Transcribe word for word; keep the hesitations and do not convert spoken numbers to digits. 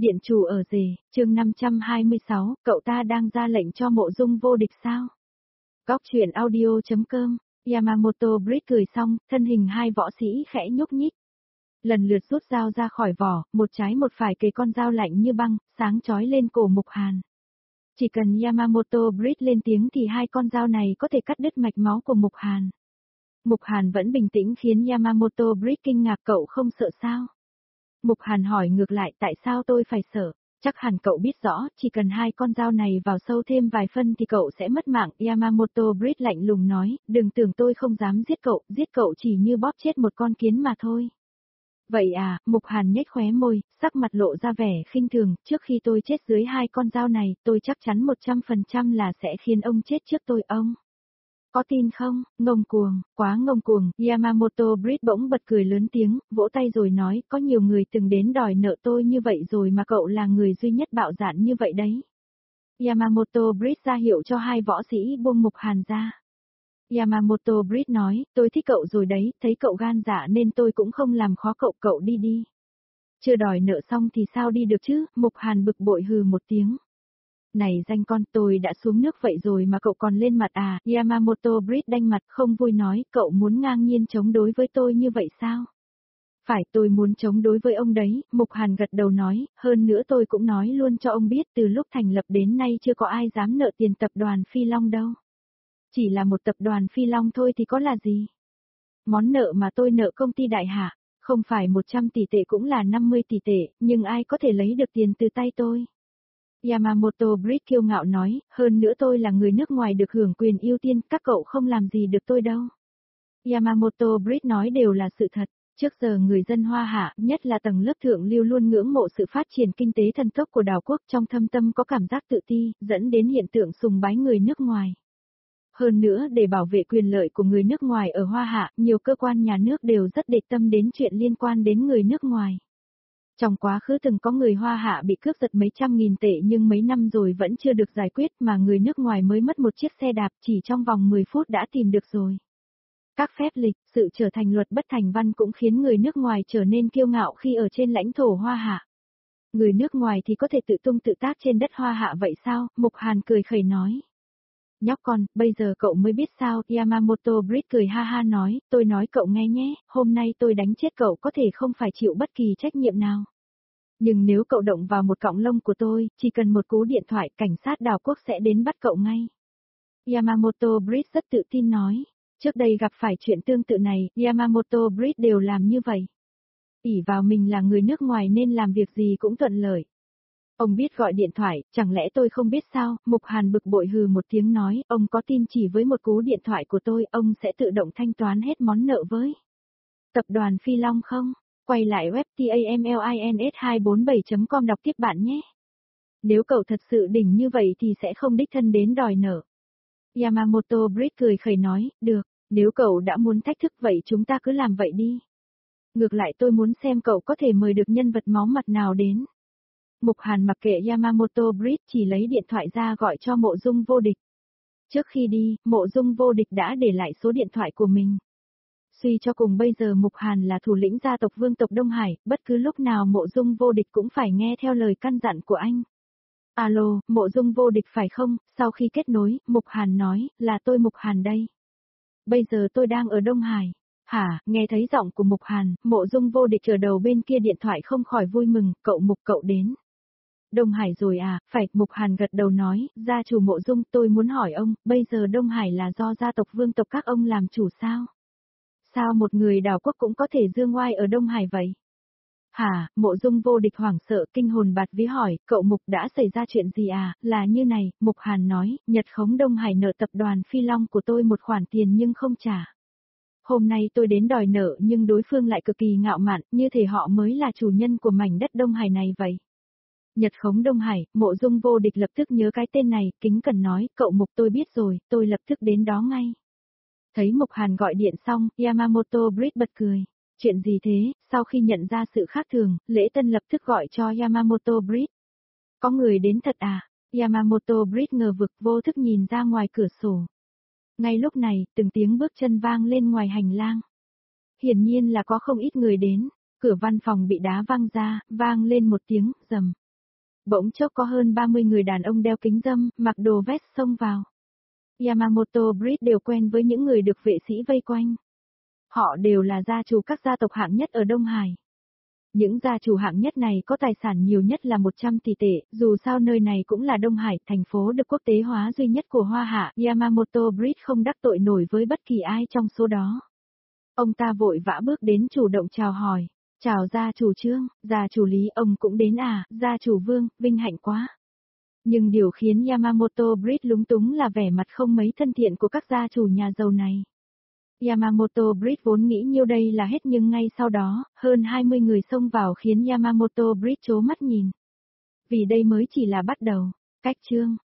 Điện chủ ở rể, chương năm trăm hai mươi sáu, cậu ta đang ra lệnh cho Mộ Dung vô địch sao? Góc truyện audio.com, Yamamoto Bridge cười xong, thân hình hai võ sĩ khẽ nhúc nhích. Lần lượt rút dao ra khỏi vỏ, một trái một phải kề con dao lạnh như băng, sáng chói lên cổ Mục Hàn. Chỉ cần Yamamoto Bridge lên tiếng thì hai con dao này có thể cắt đứt mạch máu của Mục Hàn. Mục Hàn vẫn bình tĩnh khiến Yamamoto Bridge kinh ngạc, cậu không sợ sao? Mục Hàn hỏi ngược lại, tại sao tôi phải sợ? Chắc hẳn cậu biết rõ, chỉ cần hai con dao này vào sâu thêm vài phân thì cậu sẽ mất mạng. Yamamoto Bridge lạnh lùng nói, đừng tưởng tôi không dám giết cậu, giết cậu chỉ như bóp chết một con kiến mà thôi. Vậy à, Mục Hàn nhếch khóe môi, sắc mặt lộ ra vẻ khinh thường, trước khi tôi chết dưới hai con dao này, tôi chắc chắn một trăm phần trăm là sẽ khiến ông chết trước tôi. Ông có tin không? Ngông cuồng, quá ngông cuồng. Yamamoto Bridge bỗng bật cười lớn tiếng, vỗ tay rồi nói, có nhiều người từng đến đòi nợ tôi như vậy rồi mà cậu là người duy nhất bạo dạn như vậy đấy. Yamamoto Bridge ra hiệu cho hai võ sĩ buông Mục Hàn ra. Yamamoto Bridge nói, tôi thích cậu rồi đấy, thấy cậu gan dạ nên tôi cũng không làm khó cậu, cậu đi đi. Chưa đòi nợ xong thì sao đi được chứ? Mục Hàn bực bội hừ một tiếng. Này danh con, tôi đã xuống nước vậy rồi mà cậu còn lên mặt à? Yamamoto Bridge đanh mặt không vui nói, cậu muốn ngang nhiên chống đối với tôi như vậy sao? Phải, tôi muốn chống đối với ông đấy. Mục Hàn gật đầu nói, hơn nữa tôi cũng nói luôn cho ông biết, từ lúc thành lập đến nay chưa có ai dám nợ tiền tập đoàn Phi Long đâu. Chỉ là một tập đoàn Phi Long thôi thì có là gì? Món nợ mà tôi nợ công ty Đại Hạ, không phải một trăm tỷ tệ cũng là năm mươi tỷ tệ, nhưng ai có thể lấy được tiền từ tay tôi? Yamamoto Bridge kiêu ngạo nói, hơn nữa tôi là người nước ngoài được hưởng quyền ưu tiên, các cậu không làm gì được tôi đâu. Yamamoto Bridge nói đều là sự thật, trước giờ người dân Hoa Hạ, nhất là tầng lớp thượng lưu luôn ngưỡng mộ sự phát triển kinh tế thần tốc của đảo quốc, trong thâm tâm có cảm giác tự ti, dẫn đến hiện tượng sùng bái người nước ngoài. Hơn nữa, để bảo vệ quyền lợi của người nước ngoài ở Hoa Hạ, nhiều cơ quan nhà nước đều rất để tâm đến chuyện liên quan đến người nước ngoài. Trong quá khứ từng có người Hoa Hạ bị cướp giật mấy trăm nghìn tệ nhưng mấy năm rồi vẫn chưa được giải quyết, mà người nước ngoài mới mất một chiếc xe đạp chỉ trong vòng mười phút đã tìm được rồi. Các phép lịch, sự trở thành luật bất thành văn cũng khiến người nước ngoài trở nên kiêu ngạo khi ở trên lãnh thổ Hoa Hạ. Người nước ngoài thì có thể tự tung tự tác trên đất Hoa Hạ vậy sao? Mục Hàn cười khẩy nói. Nhóc con, bây giờ cậu mới biết sao? Yamamoto Bridge cười ha ha nói, tôi nói cậu nghe nhé, hôm nay tôi đánh chết cậu có thể không phải chịu bất kỳ trách nhiệm nào. Nhưng nếu cậu động vào một cọng lông của tôi, chỉ cần một cú điện thoại, cảnh sát đảo quốc sẽ đến bắt cậu ngay. Yamamoto Bridge rất tự tin nói, trước đây gặp phải chuyện tương tự này, Yamamoto Bridge đều làm như vậy. ỷ vào mình là người nước ngoài nên làm việc gì cũng thuận lợi. Ông biết gọi điện thoại, chẳng lẽ tôi không biết sao? Mục Hàn bực bội hừ một tiếng nói, ông có tin chỉ với một cú điện thoại của tôi, ông sẽ tự động thanh toán hết món nợ với tập đoàn Phi Long không? Quay lại web tamlins hai bốn bảy chấm com đọc tiếp bạn nhé. Nếu cậu thật sự đỉnh như vậy thì sẽ không đích thân đến đòi nợ. Yamamoto Bridge cười khẩy nói, được, nếu cậu đã muốn thách thức vậy chúng ta cứ làm vậy đi. Ngược lại tôi muốn xem cậu có thể mời được nhân vật máu mặt nào đến. Mục Hàn mặc kệ Yamamoto Bridge, chỉ lấy điện thoại ra gọi cho Mộ Dung vô địch. Trước khi đi, Mộ Dung vô địch đã để lại số điện thoại của mình. Suy cho cùng bây giờ Mục Hàn là thủ lĩnh gia tộc Vương tộc Đông Hải, bất cứ lúc nào Mộ Dung vô địch cũng phải nghe theo lời căn dặn của anh. Alo, Mộ Dung vô địch phải không? Sau khi kết nối, Mục Hàn nói, là tôi Mục Hàn đây. Bây giờ tôi đang ở Đông Hải. Hả, nghe thấy giọng của Mục Hàn, Mộ Dung vô địch ở đầu bên kia điện thoại không khỏi vui mừng, cậu Mục cậu đến. Đông Hải rồi à? Phải, Mục Hàn gật đầu nói, gia chủ Mộ Dung, tôi muốn hỏi ông, bây giờ Đông Hải là do gia tộc Vương tộc các ông làm chủ sao? Sao một người đảo quốc cũng có thể dương oai ở Đông Hải vậy? Hả, Mộ Dung vô địch hoảng sợ kinh hồn bạt vía hỏi, cậu Mục đã xảy ra chuyện gì à? Là như này, Mục Hàn nói, Nhật khống Đông Hải nợ tập đoàn Phi Long của tôi một khoản tiền nhưng không trả. Hôm nay tôi đến đòi nợ nhưng đối phương lại cực kỳ ngạo mạn, như thể họ mới là chủ nhân của mảnh đất Đông Hải này vậy. Nhật khống Đông Hải, Mộ Dung vô địch lập tức nhớ cái tên này, kính cẩn nói, cậu Mục tôi biết rồi, tôi lập tức đến đó ngay. Thấy Mục Hàn gọi điện xong, Yamamoto Bridge bật cười. Chuyện gì thế? Sau khi nhận ra sự khác thường, Lễ Tân lập tức gọi cho Yamamoto Bridge. Có người đến thật à? Yamamoto Bridge ngờ vực vô thức nhìn ra ngoài cửa sổ. Ngay lúc này, từng tiếng bước chân vang lên ngoài hành lang. Hiển nhiên là có không ít người đến, cửa văn phòng bị đá văng ra, vang lên một tiếng, rầm. Bỗng chốc có hơn ba mươi người đàn ông đeo kính râm, mặc đồ vest xông vào. Yamamoto Bridge đều quen với những người được vệ sĩ vây quanh. Họ đều là gia chủ các gia tộc hạng nhất ở Đông Hải. Những gia chủ hạng nhất này có tài sản nhiều nhất là một trăm tỷ tệ, dù sao nơi này cũng là Đông Hải, thành phố được quốc tế hóa duy nhất của Hoa Hạ. Yamamoto Bridge không đắc tội nổi với bất kỳ ai trong số đó. Ông ta vội vã bước đến chủ động chào hỏi. Chào gia chủ Trương, gia chủ Lý, ông cũng đến à, gia chủ Vương, vinh hạnh quá. Nhưng điều khiến Yamamoto Bridge lúng túng là vẻ mặt không mấy thân thiện của các gia chủ nhà giàu này. Yamamoto Bridge vốn nghĩ nhiêu đây là hết nhưng ngay sau đó, hơn hai mươi người xông vào khiến Yamamoto Bridge trố mắt nhìn. Vì đây mới chỉ là bắt đầu. Cách chương